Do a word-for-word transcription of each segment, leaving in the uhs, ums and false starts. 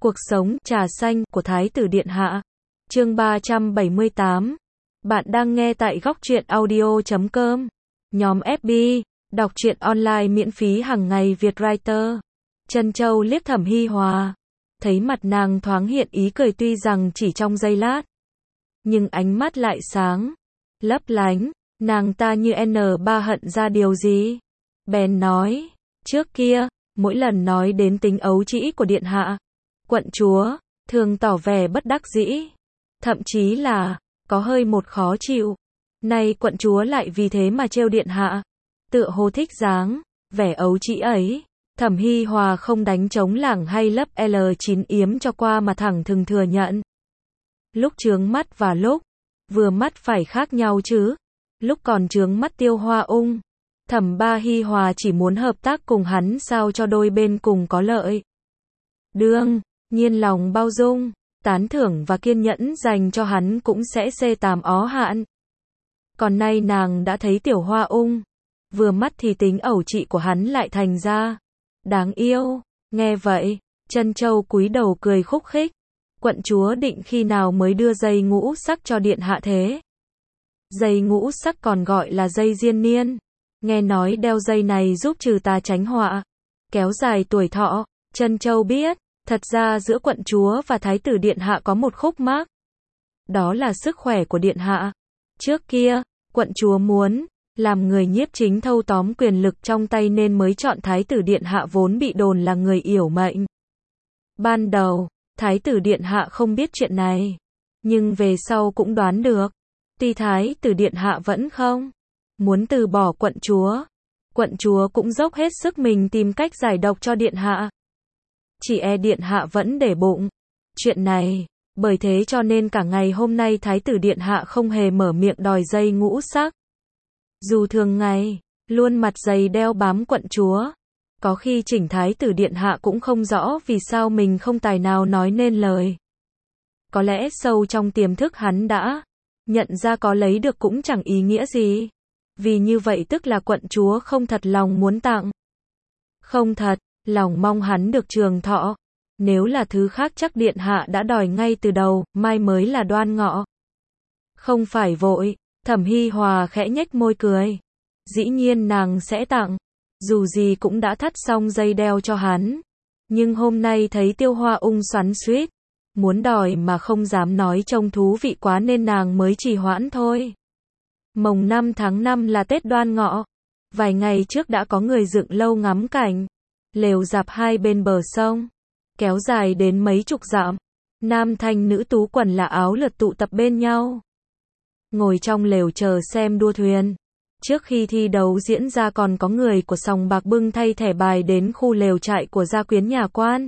Cuộc sống trà xanh của Thái tử Điện Hạ. Chương ba trăm bảy mươi tám. Bạn đang nghe tại góc truyện audio chấm com. Nhóm ép bê, đọc truyện online miễn phí hàng ngày Việt Writer. Trân Châu liếc Thẩm Hi Hòa, thấy mặt nàng thoáng hiện ý cười tuy rằng chỉ trong giây lát, nhưng ánh mắt lại sáng, lấp lánh, nàng ta như N ba hận ra điều gì. Bèn nói, trước kia, mỗi lần nói đến tính ấu trĩ của Điện Hạ, quận chúa thường tỏ vẻ bất đắc dĩ, thậm chí là có hơi một khó chịu. Nay quận chúa lại vì thế mà trêu Điện Hạ, tựa hồ thích dáng vẻ ấu trĩ ấy. Thẩm Hi Hòa không đánh trống lảng hay lấp L chín yếm cho qua mà thẳng thừng thừa nhận. Lúc trướng mắt và lúc vừa mắt phải khác nhau chứ. Lúc còn trướng mắt Tiêu Hoa Ung, Thẩm Ba Hi Hòa chỉ muốn hợp tác cùng hắn sao cho đôi bên cùng có lợi. Đương nhiên lòng bao dung, tán thưởng và kiên nhẫn dành cho hắn cũng sẽ xê tàm ó hạn. Còn nay nàng đã thấy Tiểu Hoa Ung, vừa mắt thì tính ẩu trĩ của hắn lại thành ra đáng yêu. Nghe vậy, Trân Châu cúi đầu cười khúc khích. Quận chúa định khi nào mới đưa dây ngũ sắc cho Điện Hạ thế? Dây ngũ sắc còn gọi là dây diên niên. Nghe nói đeo dây này giúp trừ tà tránh họa, kéo dài tuổi thọ. Trân Châu biết, thật ra giữa quận chúa và Thái tử Điện Hạ có một khúc mắc. Đó là sức khỏe của Điện Hạ. Trước kia, quận chúa muốn làm người nhiếp chính thâu tóm quyền lực trong tay nên mới chọn Thái tử Điện Hạ vốn bị đồn là người yểu mệnh. Ban đầu, Thái tử Điện Hạ không biết chuyện này, nhưng về sau cũng đoán được. Tuy Thái tử Điện Hạ vẫn không muốn từ bỏ quận chúa, quận chúa cũng dốc hết sức mình tìm cách giải độc cho Điện Hạ. Chỉ e Điện Hạ vẫn để bụng chuyện này, bởi thế cho nên cả ngày hôm nay Thái tử Điện Hạ không hề mở miệng đòi dây ngũ sắc. Dù thường ngày luôn mặt dày đeo bám quận chúa, có khi chỉnh Thái tử Điện Hạ cũng không rõ vì sao mình không tài nào nói nên lời. Có lẽ sâu trong tiềm thức hắn đã nhận ra có lấy được cũng chẳng ý nghĩa gì, vì như vậy tức là quận chúa không thật lòng muốn tặng, không thật lòng mong hắn được trường thọ. Nếu là thứ khác chắc Điện Hạ đã đòi ngay từ đầu, mai mới là đoan ngọ. Không phải vội. Thẩm Hi Hòa khẽ nhếch môi cười. Dĩ nhiên nàng sẽ tặng, dù gì cũng đã thắt xong dây đeo cho hắn. Nhưng hôm nay thấy Tiêu Hoa Ung xoắn xuýt, muốn đòi mà không dám nói trông thú vị quá nên nàng mới trì hoãn thôi. Mồng năm tháng năm là Tết Đoan Ngọ. Vài ngày trước đã có người dựng lâu ngắm cảnh, lều rạp hai bên bờ sông, kéo dài đến mấy chục dặm. Nam thanh nữ tú quần là áo lượt tụ tập bên nhau, ngồi trong lều chờ xem đua thuyền. Trước khi thi đấu diễn ra còn có người của sòng bạc bưng thay thẻ bài đến khu lều trại của gia quyến nhà quan.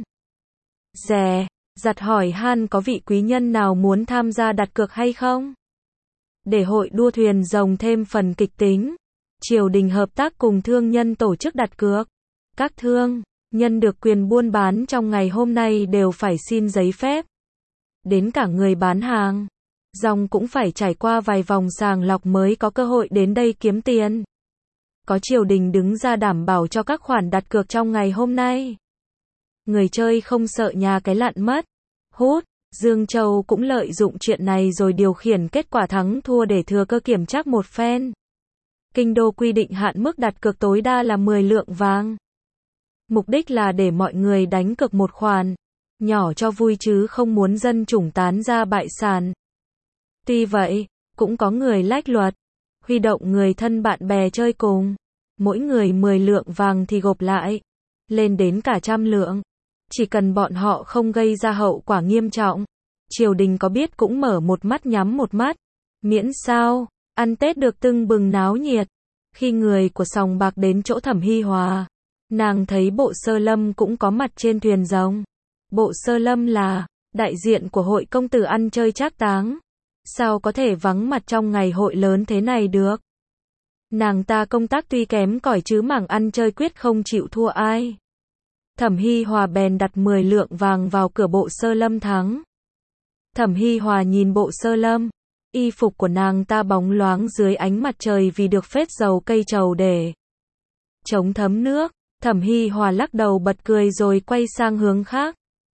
Dè, dặt hỏi han có vị quý nhân nào muốn tham gia đặt cược hay không? Để hội đua thuyền rồng thêm phần kịch tính, triều đình hợp tác cùng thương nhân tổ chức đặt cược. Các thương nhân được quyền buôn bán trong ngày hôm nay đều phải xin giấy phép. Đến cả người bán hàng rong cũng phải trải qua vài vòng sàng lọc mới có cơ hội đến đây kiếm tiền. Có triều đình đứng ra đảm bảo cho các khoản đặt cược trong ngày hôm nay. Người chơi không sợ nhà cái lặn mất. Hút, Dương Châu cũng lợi dụng chuyện này rồi điều khiển kết quả thắng thua để thừa cơ kiểm trắc một phen. Kinh đô quy định hạn mức đặt cược tối đa là mười lượng vàng. Mục đích là để mọi người đánh cược một khoản nhỏ cho vui chứ không muốn dân chủng tán ra bại sản. Tuy vậy, cũng có người lách luật, huy động người thân bạn bè chơi cùng. Mỗi người mười lượng vàng thì gộp lại lên đến cả trăm lượng. Chỉ cần bọn họ không gây ra hậu quả nghiêm trọng, triều đình có biết cũng mở một mắt nhắm một mắt. Miễn sao, ăn Tết được tưng bừng náo nhiệt. Khi người của sòng bạc đến chỗ Thẩm Hi Hòa, nàng thấy Bộ Sơ Lâm cũng có mặt trên thuyền rồng. Bộ Sơ Lâm là đại diện của hội công tử ăn chơi trác táng. Sao có thể vắng mặt trong ngày hội lớn thế này được? Nàng ta công tác tuy kém cỏi chứ mảng ăn chơi quyết không chịu thua ai. Thẩm Hi Hòa bèn đặt mười lượng vàng vào cửa Bộ Sơ Lâm thắng. Thẩm Hi Hòa nhìn Bộ Sơ Lâm, y phục của nàng ta bóng loáng dưới ánh mặt trời vì được phết dầu cây trầu để chống thấm nước. Thẩm Hi Hòa lắc đầu bật cười rồi quay sang hướng khác.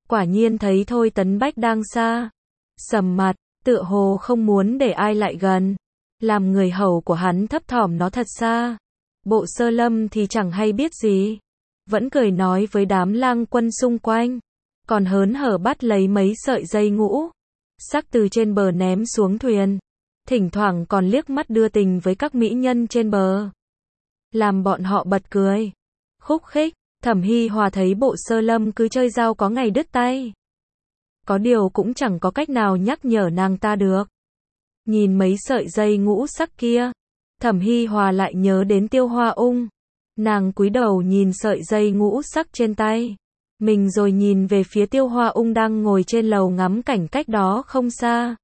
quả nhiên thấy Thôi Tấn Bách đang xa sầm mặt, tựa hồ không muốn để ai lại gần. Làm người hầu của hắn thấp thỏm nó thật xa. Bộ Sơ Lâm thì chẳng hay biết gì, vẫn cười nói với đám lang quân xung quanh, còn hớn hở bắt lấy mấy sợi dây ngũ sắc từ trên bờ ném xuống thuyền, thỉnh thoảng còn liếc mắt đưa tình với các mỹ nhân trên bờ, làm bọn họ bật cười khúc khích. Thẩm Hi Hòa thấy Bộ Sơ Lâm cứ chơi dao có ngày đứt tay, có điều cũng chẳng có cách nào nhắc nhở nàng ta được. Nhìn mấy sợi dây ngũ sắc kia, Thẩm Hi Hòa lại nhớ đến Tiêu Hoa Ung. Nàng cúi đầu nhìn sợi dây ngũ sắc trên tay mình, rồi nhìn về phía Tiêu Hoa Ung đang ngồi trên lầu ngắm cảnh cách đó không xa.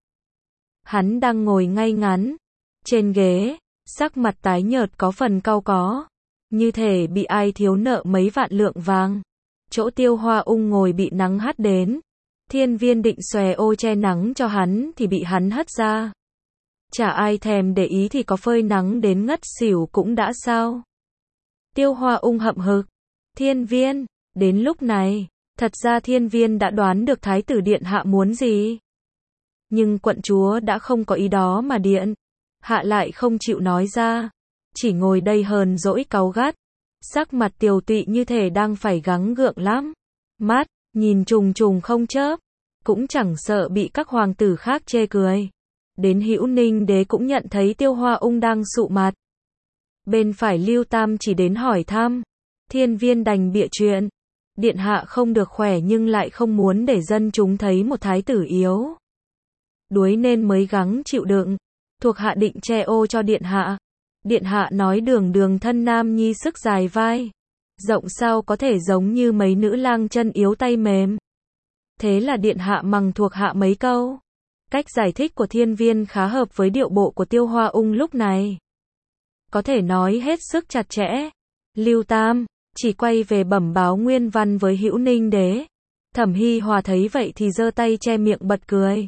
Hắn đang ngồi ngay ngắn trên ghế, sắc mặt tái nhợt có phần cau có, như thể bị ai thiếu nợ mấy vạn lượng vàng. Chỗ Tiêu Hoa Ung ngồi bị nắng hắt đến, Thiên Viên định xòe ô che nắng cho hắn thì bị hắn hất ra. Chả ai thèm để ý thì có phơi nắng đến ngất xỉu cũng đã sao. Tiêu Hoa Ung hậm hực. Thiên Viên, đến lúc này, thật ra Thiên Viên đã đoán được Thái tử điện hạ muốn gì. Nhưng quận chúa đã không có ý đó mà điện hạ lại không chịu nói ra, chỉ ngồi đây hờn dỗi cáu gắt, sắc mặt tiều tụy như thể đang phải gắng gượng lắm. Mắt nhìn trùng trùng không chớp, cũng chẳng sợ bị các hoàng tử khác chê cười. Đến Hữu Ninh Đế cũng nhận thấy Tiêu Hoa Ung đang sụ mặt. Bên phải Lưu Tam chỉ đến hỏi thăm. Thiên Viên đành bịa chuyện, điện hạ không được khỏe nhưng lại không muốn để dân chúng thấy một thái tử yếu đuối nên mới gắng chịu đựng. Thuộc hạ định che ô cho điện hạ. Điện hạ nói Đường Đường thân nam nhi sức dài vai rộng, sao có thể giống như mấy nữ lang chân yếu tay mềm. Thế là điện hạ mằng thuộc hạ mấy câu. Cách giải thích của Thiên Viên khá hợp với điệu bộ của Tiêu Hoa Ung lúc này, có thể nói hết sức chặt chẽ. Lưu Tam chỉ quay về bẩm báo nguyên văn với Hữu Ninh Đế. Thẩm Hi Hòa thấy vậy thì giơ tay che miệng bật cười.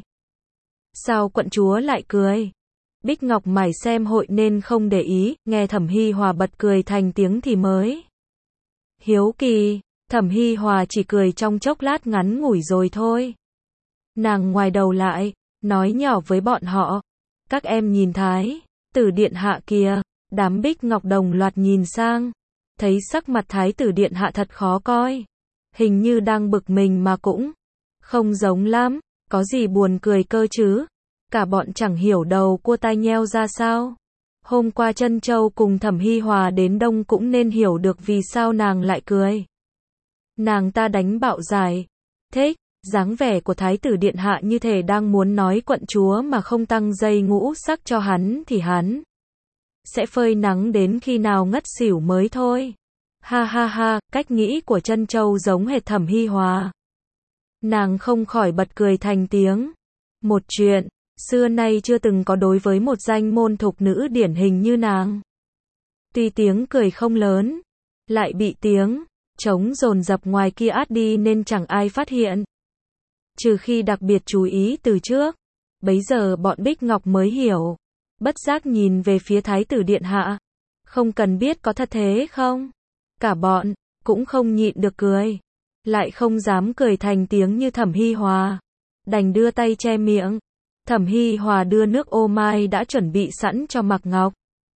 Sao quận chúa lại cười? Bích Ngọc mải xem hội nên không để ý, nghe Thẩm Hi Hòa bật cười thành tiếng thì mới hiếu kỳ. Thẩm Hi Hòa chỉ cười trong chốc lát ngắn ngủi rồi thôi. Nàng ngoài đầu lại, nói nhỏ với bọn họ. Các em nhìn Thái tử điện hạ kìa. Đám Bích Ngọc đồng loạt nhìn sang, thấy sắc mặt Thái tử điện hạ thật khó coi. Hình như đang bực mình mà cũng không giống lắm, có gì buồn cười cơ chứ. Cả bọn chẳng hiểu đầu cua tai nheo ra sao. Hôm qua Trân Châu cùng Thẩm Hi Hòa đến Đông cũng nên hiểu được vì sao nàng lại cười. Nàng ta đánh bạo giải thích, dáng vẻ của Thái tử điện hạ như thể đang muốn nói quận chúa mà không tăng dây ngũ sắc cho hắn thì hắn sẽ phơi nắng đến khi nào ngất xỉu mới thôi. Ha ha ha, cách nghĩ của Trân Châu giống hệt Thẩm Hi Hòa. Nàng không khỏi bật cười thành tiếng. Một chuyện xưa nay chưa từng có đối với một danh môn thục nữ điển hình như nàng. Tuy tiếng cười không lớn, lại bị tiếng trống dồn dập ngoài kia át đi nên chẳng ai phát hiện. Trừ khi đặc biệt chú ý từ trước. Bấy giờ bọn Bích Ngọc mới hiểu. Bất giác nhìn về phía Thái tử điện hạ. Không cần biết có thật thế không? Cả bọn cũng không nhịn được cười. Lại không dám cười thành tiếng như Thẩm Hi Hòa. Đành đưa tay che miệng. Thẩm Hi Hòa đưa nước ô mai đã chuẩn bị sẵn cho Mạc Ngọc.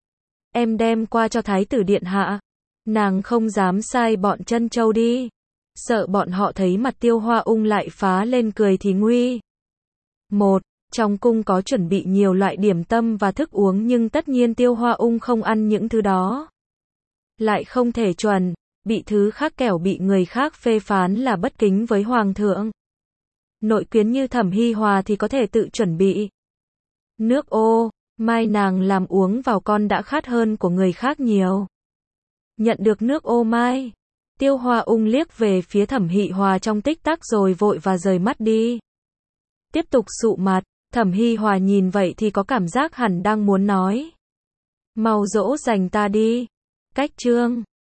Em đem qua cho Thái tử điện hạ. Nàng không dám sai bọn Trân Châu đi. Sợ bọn họ thấy mặt Tiêu Hoa Ung lại phá lên cười thì nguy. Một, trong cung có chuẩn bị nhiều loại điểm tâm và thức uống nhưng tất nhiên Tiêu Hoa Ung không ăn những thứ đó. Lại không thể chuẩn, bị thứ khác kẻo bị người khác phê phán là bất kính với Hoàng thượng. Nội quyến như Thẩm Hi Hòa thì có thể tự chuẩn bị. Nước ô mai nàng làm uống vào con đã khát hơn của người khác nhiều. Nhận được nước ô mai, Tiêu Hoa Ung liếc về phía Thẩm Hi Hòa trong tích tắc rồi vội và rời mắt đi. Tiếp tục sụ mặt, Thẩm Hi Hòa nhìn vậy thì có cảm giác hẳn đang muốn nói. Mau dỗ dành ta đi. Cách chương